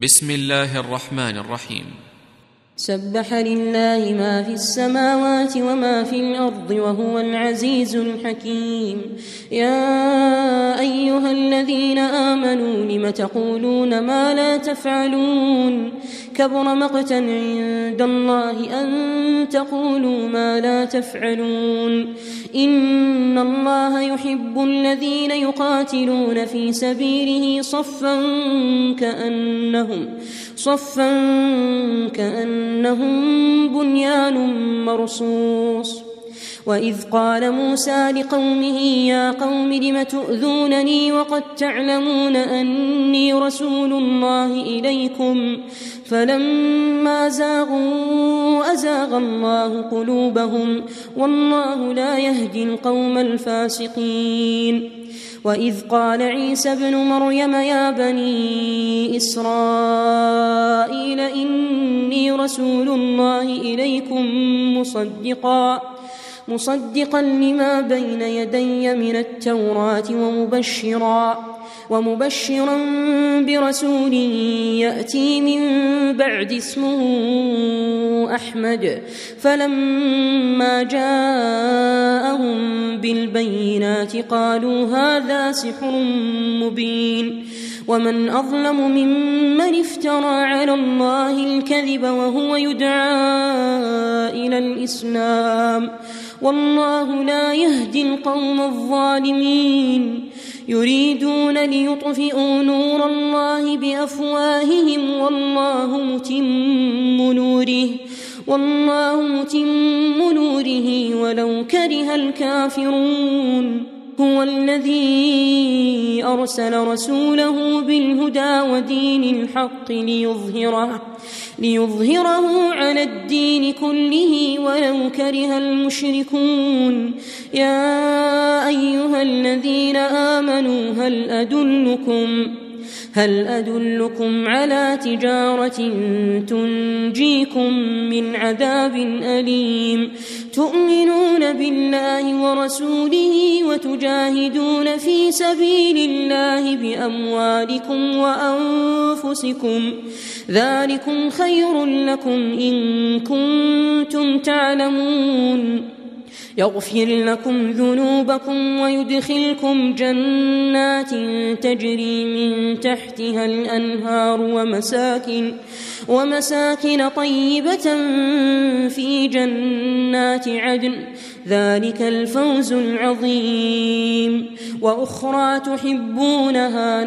بسم الله الرحمن الرحيم. سبح لله ما في السماوات وما في الأرض وهو العزيز الحكيم. يا أيها الذين آمنوا لم تقولون ما لا تفعلون كبر مقتا عند الله أن تقولوا ما لا تفعلون. إن الله يحب الذين يقاتلون في سبيله صفا كأنهم بنيان مرصوص. وإذ قال موسى لقومه يا قوم لم تؤذونني وقد تعلمون أني رسول الله إليكم فلما زاغوا أزاغ الله قلوبهم والله لا يهدي القوم الفاسقين. وإذ قال عيسى ابن مريم يا بني إسرائيل إني رسول الله إليكم مصدقا لما بين يدي من التوراة ومبشرا برسول يأتي من بعد اسمه أحمد. فلما جاءهم بالبينات قالوا هذا سحر مبين. ومن أظلم ممن افترى على الله الكذب وهو يدعى إلى الإسلام والله لا يهدي القوم الظالمين. يريدون ليطفئوا نور الله بأفواههم والله متم نوره ولو كره الكافرون. هو الذي أرسل رسوله بالهدى ودين الحق ليظهره على الدين كله ولو كره المشركون. يا أيها الذين آمنوا هل أدلكم على تجارة تنجيكم من عذاب أليم تؤمنون بالله ورسوله وتجاهدون في سبيل الله بأموالكم وأنفسكم ذلكم خير لكم إن كنتم تعلمون. يغفر لكم ذنوبكم ويدخلكم جنات تجري من تحتها الأنهار ومساكن طيبة في جنات عدن ذلك الفوز العظيم. وأخرى تحبونها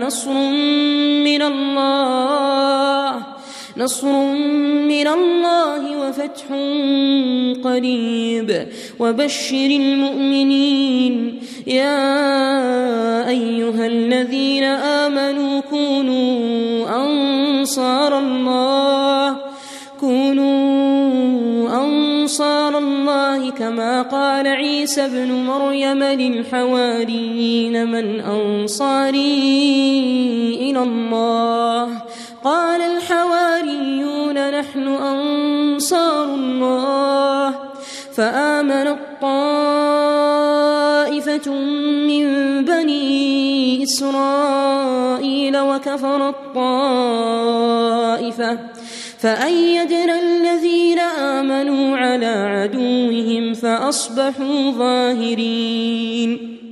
نصر من الله وفتح قريب وبشر المؤمنين. يا أيها الذين آمنوا كونوا أنصار الله كما قال عيسى ابن مريم للحواريين من أنصاري إلى الله قال الحواريون نحن أنصار الله. فآمنت طائفة من بني إسرائيل وكفرت طائفة فأيدنا الذين آمنوا على عدوهم فأصبحوا ظاهرين.